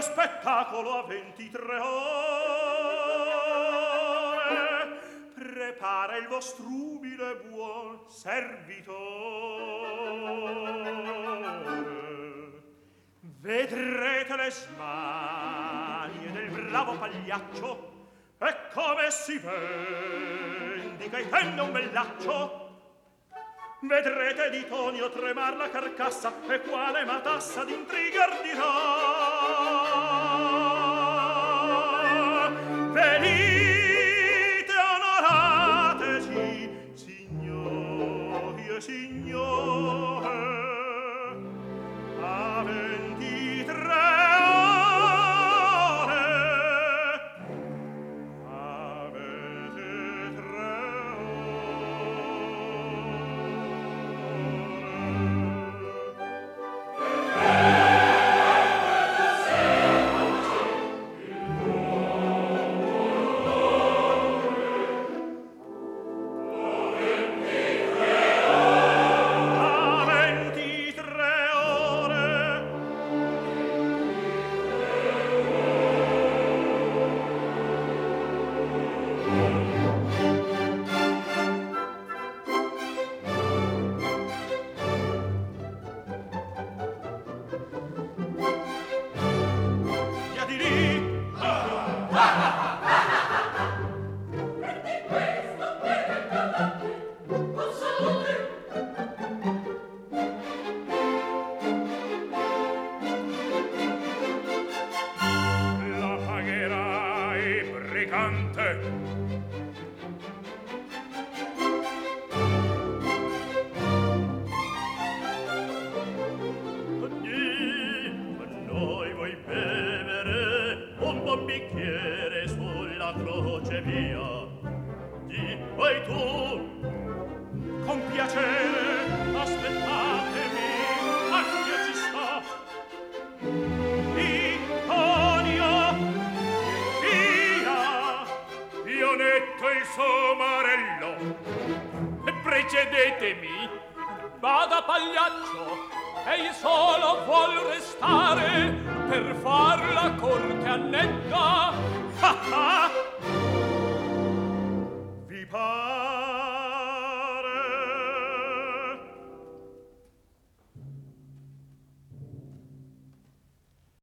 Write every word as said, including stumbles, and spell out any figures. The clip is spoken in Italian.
spettacolo a ventitré ore prepara il vostro umile buon servitore. Vedrete le smanie del bravo pagliaccio e come si vendica e tende un bellaccio. Vedrete di Tonio tremar la carcassa e quale matassa d'intrigar dirà. Venite, onorateci, signori e signore, a ventitré ore avete tre ha